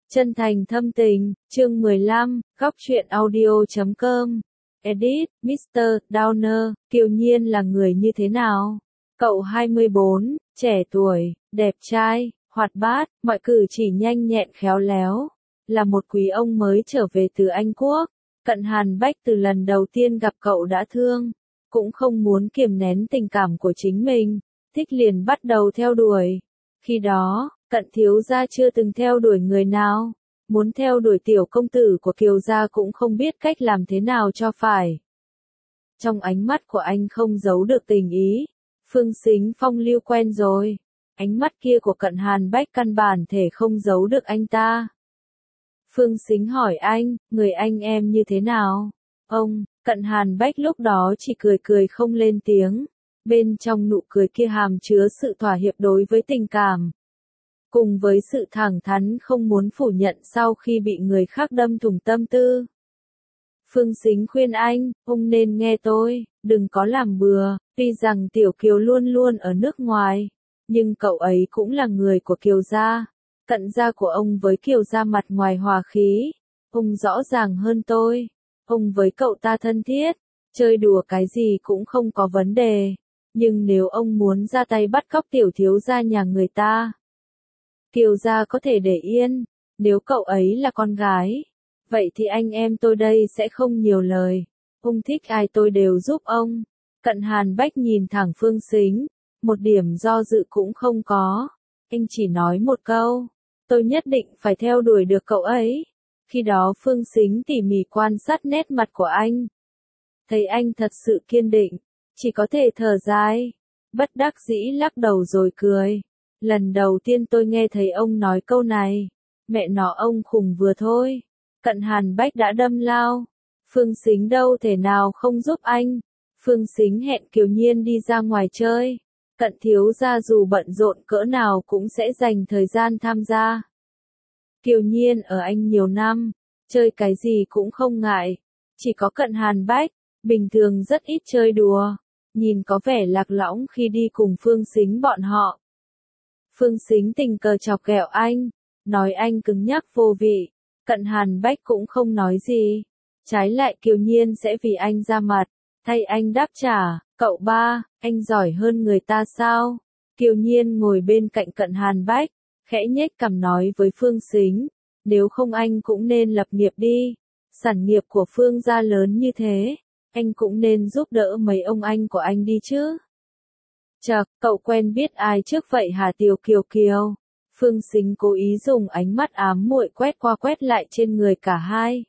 Chân thành thâm tình, chương 15, góc truyện audio.com. Edit, Mr. Downer, Kiều Nhiên là người như thế nào? Cậu 24, trẻ tuổi, đẹp trai, hoạt bát, mọi cử chỉ nhanh nhẹn khéo léo. Là một quý ông mới trở về từ Anh Quốc. Cận Hàn Bách từ lần đầu tiên gặp cậu đã thương, cũng không muốn kiềm nén tình cảm của chính mình, thích liền bắt đầu theo đuổi. Khi đó, Cận thiếu gia chưa từng theo đuổi người nào, muốn theo đuổi tiểu công tử của Kiều gia cũng không biết cách làm thế nào cho phải. Trong ánh mắt của anh không giấu được tình ý, Phương Sính phong lưu quen rồi, ánh mắt kia của Cận Hàn Bách căn bản thể không giấu được anh ta. Phương Sính hỏi anh, người anh em như thế nào? Ông, Cận Hàn Bách lúc đó chỉ cười cười không lên tiếng, bên trong nụ cười kia hàm chứa sự thỏa hiệp đối với tình cảm, cùng với sự thẳng thắn không muốn phủ nhận sau khi bị người khác đâm thủng tâm tư. Phương Sính khuyên anh, ông nên nghe tôi, đừng có làm bừa, tuy rằng Tiểu Kiều luôn luôn ở nước ngoài, nhưng cậu ấy cũng là người của Kiều gia. Cận gia của ông với Kiều gia mặt ngoài hòa khí, ông rõ ràng hơn tôi, ông với cậu ta thân thiết, chơi đùa cái gì cũng không có vấn đề, nhưng nếu ông muốn ra tay bắt cóc tiểu thiếu gia nhà người ta, Kiều gia có thể để yên, nếu cậu ấy là con gái, vậy thì anh em tôi đây sẽ không nhiều lời, ông thích ai tôi đều giúp ông. Cận Hàn Bách nhìn thẳng Phương Sính, một điểm do dự cũng không có, anh chỉ nói một câu, tôi nhất định phải theo đuổi được cậu ấy. Khi đó Phương Sính tỉ mỉ quan sát nét mặt của anh, thấy anh thật sự kiên định, chỉ có thể thở dài, bất đắc dĩ lắc đầu rồi cười. Lần đầu tiên tôi nghe thấy ông nói câu này, mẹ nó ông khùng vừa thôi. Cận Hàn Bách đã đâm lao, Phương Sính đâu thể nào không giúp anh. Phương Sính hẹn Kiều Nhiên đi ra ngoài chơi, Cận thiếu gia dù bận rộn cỡ nào cũng sẽ dành thời gian tham gia. Kiều Nhiên ở Anh nhiều năm, chơi cái gì cũng không ngại, chỉ có Cận Hàn Bách, bình thường rất ít chơi đùa, nhìn có vẻ lạc lõng khi đi cùng Phương Sính bọn họ. Phương Sính tình cờ chọc ghẹo anh, nói anh cứng nhắc vô vị, Cận Hàn Bách cũng không nói gì, trái lại Kiều Nhiên sẽ vì anh ra mặt, thay anh đáp trả, cậu ba, anh giỏi hơn người ta sao? Kiều Nhiên ngồi bên cạnh Cận Hàn Bách, khẽ nhếch cằm nói với Phương Sính, nếu không anh cũng nên lập nghiệp đi, sản nghiệp của Phương gia lớn như thế, anh cũng nên giúp đỡ mấy ông anh của anh đi chứ. Chậc, cậu quen biết ai trước vậy hả Tiểu Kiều Kiều? Phương Sính cố ý dùng ánh mắt ám muội quét qua quét lại trên người cả hai.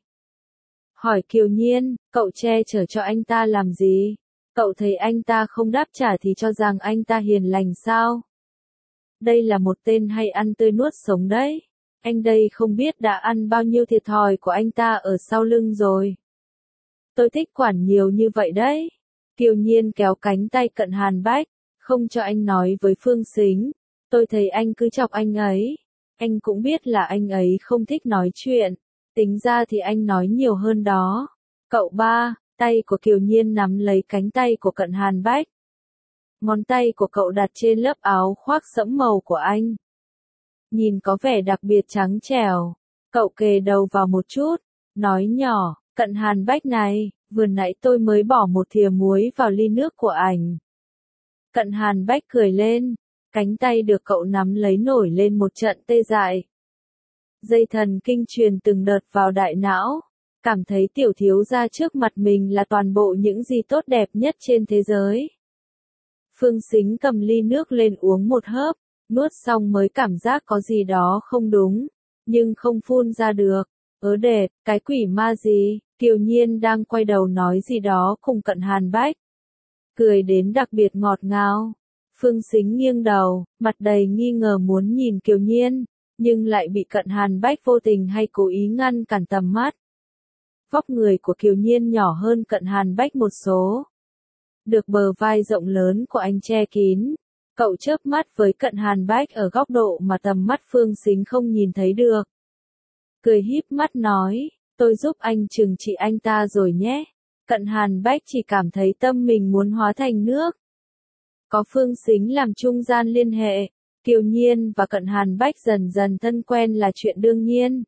Hỏi Kiều Nhiên, cậu che chở cho anh ta làm gì? Cậu thấy anh ta không đáp trả thì cho rằng anh ta hiền lành sao? Đây là một tên hay ăn tươi nuốt sống đấy. Anh đây không biết đã ăn bao nhiêu thiệt thòi của anh ta ở sau lưng rồi. Tôi thích quản nhiều như vậy đấy. Kiều Nhiên kéo cánh tay Cận Hàn Bách, không cho anh nói với Phương Sính. Tôi thấy anh cứ chọc anh ấy. Anh cũng biết là anh ấy không thích nói chuyện. Tính ra thì anh nói nhiều hơn đó. Cậu ba, tay của Kiều Nhiên nắm lấy cánh tay của Cận Hàn Bách. Ngón tay của cậu đặt trên lớp áo khoác sẫm màu của anh. Nhìn có vẻ đặc biệt trắng trẻo. Cậu kề đầu vào một chút, nói nhỏ, Cận Hàn Bách này, vừa nãy tôi mới bỏ một thìa muối vào ly nước của ảnh. Cận Hàn Bách cười lên, cánh tay được cậu nắm lấy nổi lên một trận tê dại. Dây thần kinh truyền từng đợt vào đại não, cảm thấy tiểu thiếu gia trước mặt mình là toàn bộ những gì tốt đẹp nhất trên thế giới. Phương Sính cầm ly nước lên uống một hớp, nuốt xong mới cảm giác có gì đó không đúng, nhưng không phun ra được. Đệt, cái quỷ ma gì? Kiều Nhiên đang quay đầu nói gì đó cùng Cận Hàn Bách. Cười đến đặc biệt ngọt ngào. Phương Sính nghiêng đầu, mặt đầy nghi ngờ muốn nhìn Kiều Nhiên, nhưng lại bị Cận Hàn Bách vô tình hay cố ý ngăn cản tầm mắt. Vóc người của Kiều Nhiên nhỏ hơn Cận Hàn Bách một số. Được bờ vai rộng lớn của anh che kín, cậu chớp mắt với Cận Hàn Bách ở góc độ mà tầm mắt Phương Sính không nhìn thấy được. Cười híp mắt nói, tôi giúp anh trừng trị anh ta rồi nhé. Cận Hàn Bách chỉ cảm thấy tâm mình muốn hóa thành nước. Có Phương Sính làm trung gian liên hệ, Kiều Nhiên và Cận Hàn Bách dần dần thân quen là chuyện đương nhiên.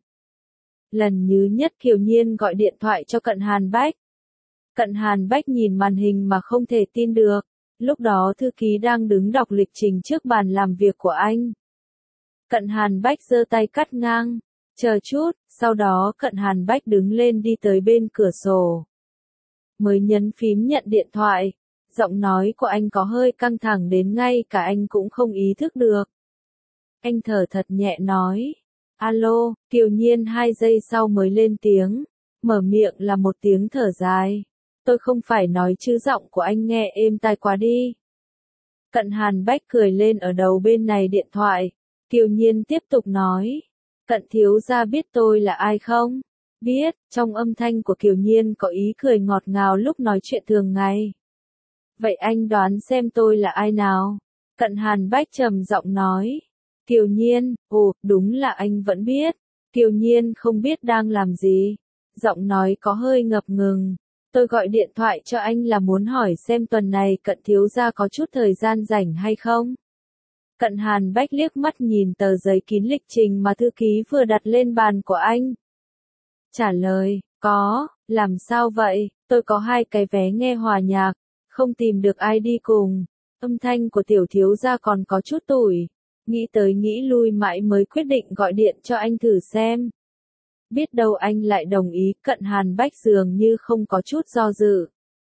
Lần thứ nhất Kiều Nhiên gọi điện thoại cho Cận Hàn Bách. Cận Hàn Bách nhìn màn hình mà không thể tin được. Lúc đó thư ký đang đứng đọc lịch trình trước bàn làm việc của anh. Cận Hàn Bách giơ tay cắt ngang. Chờ chút, sau đó Cận Hàn Bách đứng lên đi tới bên cửa sổ. Mới nhấn phím nhận điện thoại. Giọng nói của anh có hơi căng thẳng đến ngay cả anh cũng không ý thức được. Anh thở thật nhẹ nói. Alo, Kiều Nhiên 2 giây sau mới lên tiếng. Mở miệng là một tiếng thở dài. Tôi không phải nói chứ giọng của anh nghe êm tai quá đi. Cận Hàn Bách cười lên ở đầu bên này điện thoại. Kiều Nhiên tiếp tục nói. Cận thiếu gia biết tôi là ai không? Biết, trong âm thanh của Kiều Nhiên có ý cười ngọt ngào lúc nói chuyện thường ngày. Vậy anh đoán xem tôi là ai nào? Cận Hàn Bách trầm giọng nói. Kiều Nhiên, đúng là anh vẫn biết. Kiều Nhiên không biết đang làm gì. Giọng nói có hơi ngập ngừng. Tôi gọi điện thoại cho anh là muốn hỏi xem tuần này Cận thiếu gia có chút thời gian rảnh hay không? Cận Hàn Bách liếc mắt nhìn tờ giấy kín lịch trình mà thư ký vừa đặt lên bàn của anh. Trả lời, có, làm sao vậy, tôi có 2 cái vé nghe hòa nhạc, không tìm được ai đi cùng. Âm thanh của tiểu thiếu gia còn có chút tủi. Nghĩ tới nghĩ lui mãi mới quyết định gọi điện cho anh thử xem. Biết đâu anh lại đồng ý. Cận Hàn Bách dường như không có chút do dự.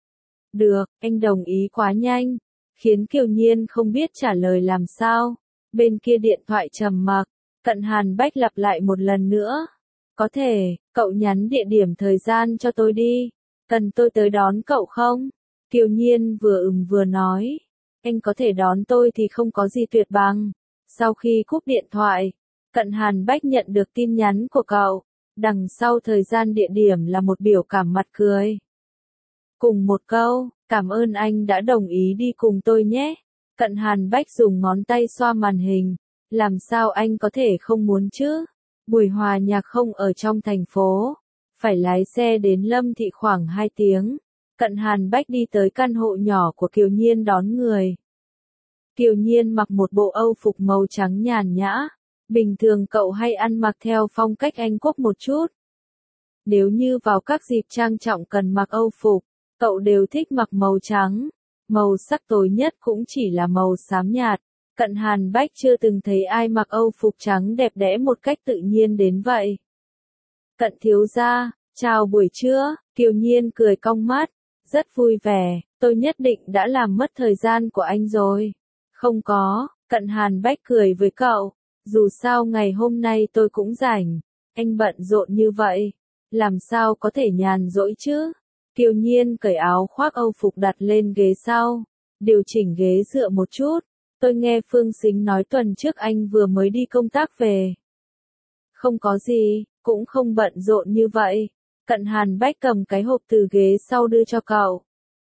Được, anh đồng ý quá nhanh. Khiến Kiều Nhiên không biết trả lời làm sao. Bên kia điện thoại trầm mặc. Cận Hàn Bách lặp lại một lần nữa. Có thể, cậu nhắn địa điểm thời gian cho tôi đi. Cần tôi tới đón cậu không? Kiều Nhiên vừa vừa nói. Anh có thể đón tôi thì không có gì tuyệt bằng. Sau khi cúp điện thoại, Cận Hàn Bách nhận được tin nhắn của cậu. Đằng sau thời gian địa điểm là một biểu cảm mặt cười. Cùng một câu, cảm ơn anh đã đồng ý đi cùng tôi nhé. Cận Hàn Bách dùng ngón tay xoa màn hình. Làm sao anh có thể không muốn chứ? Buổi hòa nhạc không ở trong thành phố. Phải lái xe đến Lâm Thị khoảng 2 tiếng. Cận Hàn Bách đi tới căn hộ nhỏ của Kiều Nhiên đón người. Kiều Nhiên mặc một bộ Âu phục màu trắng nhàn nhã. Bình thường cậu hay ăn mặc theo phong cách Anh Quốc một chút. Nếu như vào các dịp trang trọng cần mặc Âu phục, cậu đều thích mặc màu trắng. Màu sắc tối nhất cũng chỉ là màu xám nhạt. Cận Hàn Bách chưa từng thấy ai mặc Âu phục trắng đẹp đẽ một cách tự nhiên đến vậy. Cận thiếu gia, chào buổi trưa, Kiều Nhiên cười cong mắt. Rất vui vẻ, tôi nhất định đã làm mất thời gian của anh rồi. Không có, Cận Hàn Bách cười với cậu. Dù sao ngày hôm nay tôi cũng rảnh. Anh bận rộn như vậy. Làm sao có thể nhàn rỗi chứ? Kiều Nhiên cởi áo khoác Âu phục đặt lên ghế sau. Điều chỉnh ghế dựa một chút. Tôi nghe Phương Sính nói tuần trước anh vừa mới đi công tác về. Không có gì, cũng không bận rộn như vậy. Cận Hàn Bách cầm cái hộp từ ghế sau đưa cho cậu.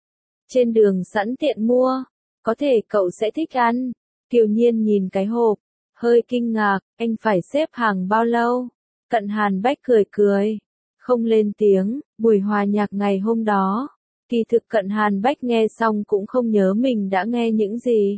Trên đường sẵn tiện mua. Có thể cậu sẽ thích ăn. Kiều Nhiên nhìn cái hộp. Hơi kinh ngạc, anh phải xếp hàng bao lâu? Cận Hàn Bách cười cười. Không lên tiếng, buổi hòa nhạc ngày hôm đó. Kỳ thực Cận Hàn Bách nghe xong cũng không nhớ mình đã nghe những gì.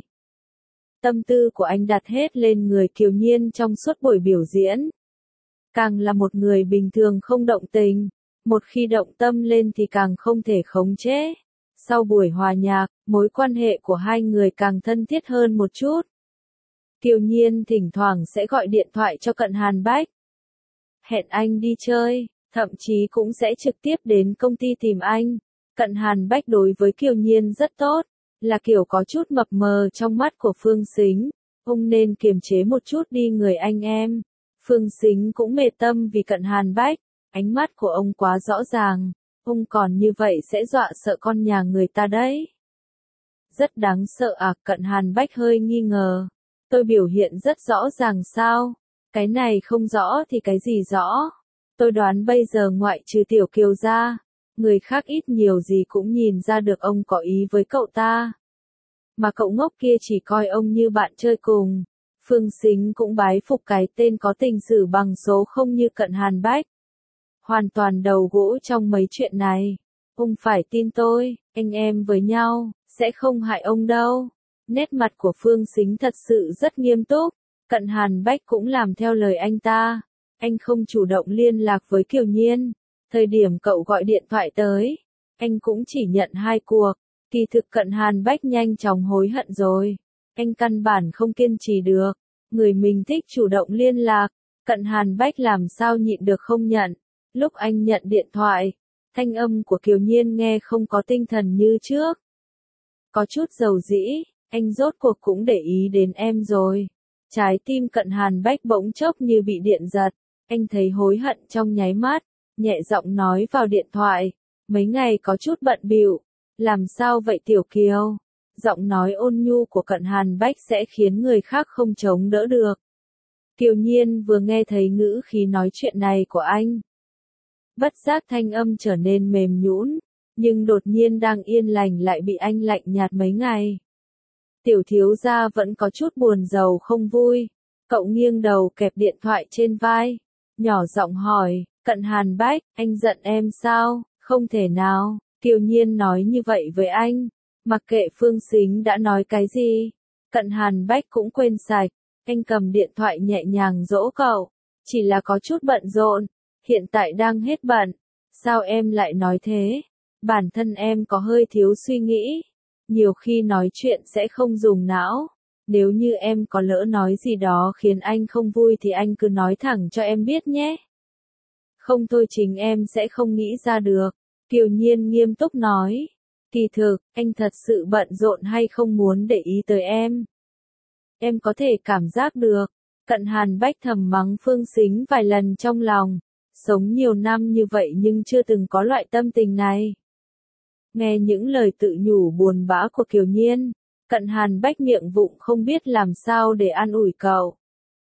Tâm tư của anh đặt hết lên người Kiều Nhiên trong suốt buổi biểu diễn. Càng là một người bình thường không động tình. Một khi động tâm lên thì càng không thể khống chế. Sau buổi hòa nhạc, mối quan hệ của hai người càng thân thiết hơn một chút. Kiều Nhiên thỉnh thoảng sẽ gọi điện thoại cho Cận Hàn Bách. Hẹn anh đi chơi, thậm chí cũng sẽ trực tiếp đến công ty tìm anh. Cận Hàn Bách đối với Kiều Nhiên rất tốt, là kiểu có chút mập mờ trong mắt của Phương Sính. Ông nên kiềm chế một chút đi người anh em. Phương Sính cũng mệt tâm vì Cận Hàn Bách, ánh mắt của ông quá rõ ràng. Ông còn như vậy sẽ dọa sợ con nhà người ta đấy. Rất đáng sợ à? Cận Hàn Bách hơi nghi ngờ. Tôi biểu hiện rất rõ ràng sao? Cái này không rõ thì cái gì rõ? Tôi đoán bây giờ ngoại trừ Tiểu Kiều ra, người khác ít nhiều gì cũng nhìn ra được ông có ý với cậu ta. Mà cậu ngốc kia chỉ coi ông như bạn chơi cùng. Phương Sính cũng bái phục cái tên có tình sử bằng số không như Cận Hàn Bách. Hoàn toàn đầu gỗ trong mấy chuyện này. Ông phải tin tôi, anh em với nhau, sẽ không hại ông đâu. Nét mặt của Phương Sính thật sự rất nghiêm túc, Cận Hàn Bách cũng làm theo lời anh ta. Anh không chủ động liên lạc với Kiều Nhiên. Thời điểm cậu gọi điện thoại tới, anh cũng chỉ nhận 2 cuộc. Kỳ thực Cận Hàn Bách nhanh chóng hối hận rồi. Anh căn bản không kiên trì được. Người mình thích chủ động liên lạc, Cận Hàn Bách làm sao nhịn được không nhận. Lúc anh nhận điện thoại, thanh âm của Kiều Nhiên nghe không có tinh thần như trước. Có chút dầu dĩ, anh rốt cuộc cũng để ý đến em rồi. Trái tim Cận Hàn Bách bỗng chốc như bị điện giật. Anh thấy hối hận trong nháy mắt, nhẹ giọng nói vào điện thoại. Mấy ngày có chút bận bịu. Làm sao vậy Tiểu Kiều? Giọng nói ôn nhu của Cận Hàn Bách sẽ khiến người khác không chống đỡ được. Kiều Nhiên vừa nghe thấy ngữ khí nói chuyện này của anh. Bất giác thanh âm trở nên mềm nhũn, nhưng đột nhiên đang yên lành lại bị anh lạnh nhạt mấy ngày. Tiểu thiếu gia vẫn có chút buồn rầu không vui. Cậu nghiêng đầu kẹp điện thoại trên vai, nhỏ giọng hỏi, Cận Hàn Bách, anh giận em sao? Không thể nào. Kiều Nhiên nói như vậy với anh, mặc kệ Phương Sính đã nói cái gì, Cận Hàn Bách cũng quên sạch. Anh cầm điện thoại nhẹ nhàng dỗ cậu, chỉ là có chút bận rộn, hiện tại đang hết bận. Sao em lại nói thế? Bản thân em có hơi thiếu suy nghĩ, nhiều khi nói chuyện sẽ không dùng não. Nếu như em có lỡ nói gì đó khiến anh không vui thì anh cứ nói thẳng cho em biết nhé. Không thôi chính em sẽ không nghĩ ra được. Kiều Nhiên nghiêm túc nói. Kỳ thực, anh thật sự bận rộn hay không muốn để ý tới em. Em có thể cảm giác được. Cận Hàn Bách thầm mắng Phương Sính vài lần trong lòng. Sống nhiều năm như vậy nhưng chưa từng có loại tâm tình này. Nghe những lời tự nhủ buồn bã của Kiều Nhiên, Cận Hàn Bách miệng vụng không biết làm sao để an ủi cậu.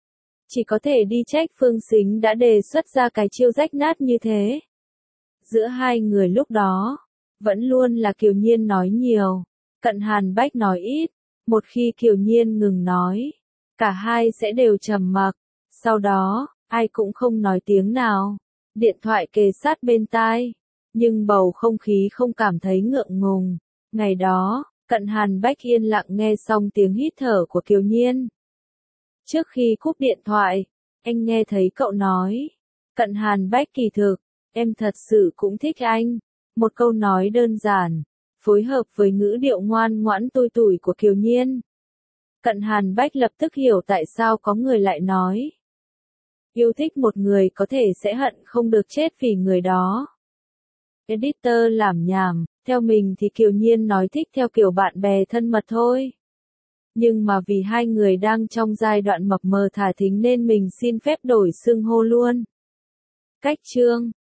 Chỉ có thể đi trách Phương Sính đã đề xuất ra cái chiêu rách nát như thế. Giữa hai người lúc đó, vẫn luôn là Kiều Nhiên nói nhiều, Cận Hàn Bách nói ít. Một khi Kiều Nhiên ngừng nói, cả hai sẽ đều trầm mặc. Sau đó, ai cũng không nói tiếng nào. Điện thoại kề sát bên tai, nhưng bầu không khí không cảm thấy ngượng ngùng. Ngày đó, Cận Hàn Bách yên lặng nghe xong tiếng hít thở của Kiều Nhiên. Trước khi cúp điện thoại, anh nghe thấy cậu nói, Cận Hàn Bách kỳ thực, em thật sự cũng thích anh. Một câu nói đơn giản, phối hợp với ngữ điệu ngoan ngoãn tui tủi của Kiều Nhiên. Cận Hàn Bách lập tức hiểu tại sao có người lại nói. Yêu thích một người có thể sẽ hận không được chết vì người đó. Editor làm nhảm, theo mình thì Kiều Nhiên nói thích theo kiểu bạn bè thân mật thôi. Nhưng mà vì hai người đang trong giai đoạn mập mờ thả thính nên mình xin phép đổi xưng hô luôn. Cách chương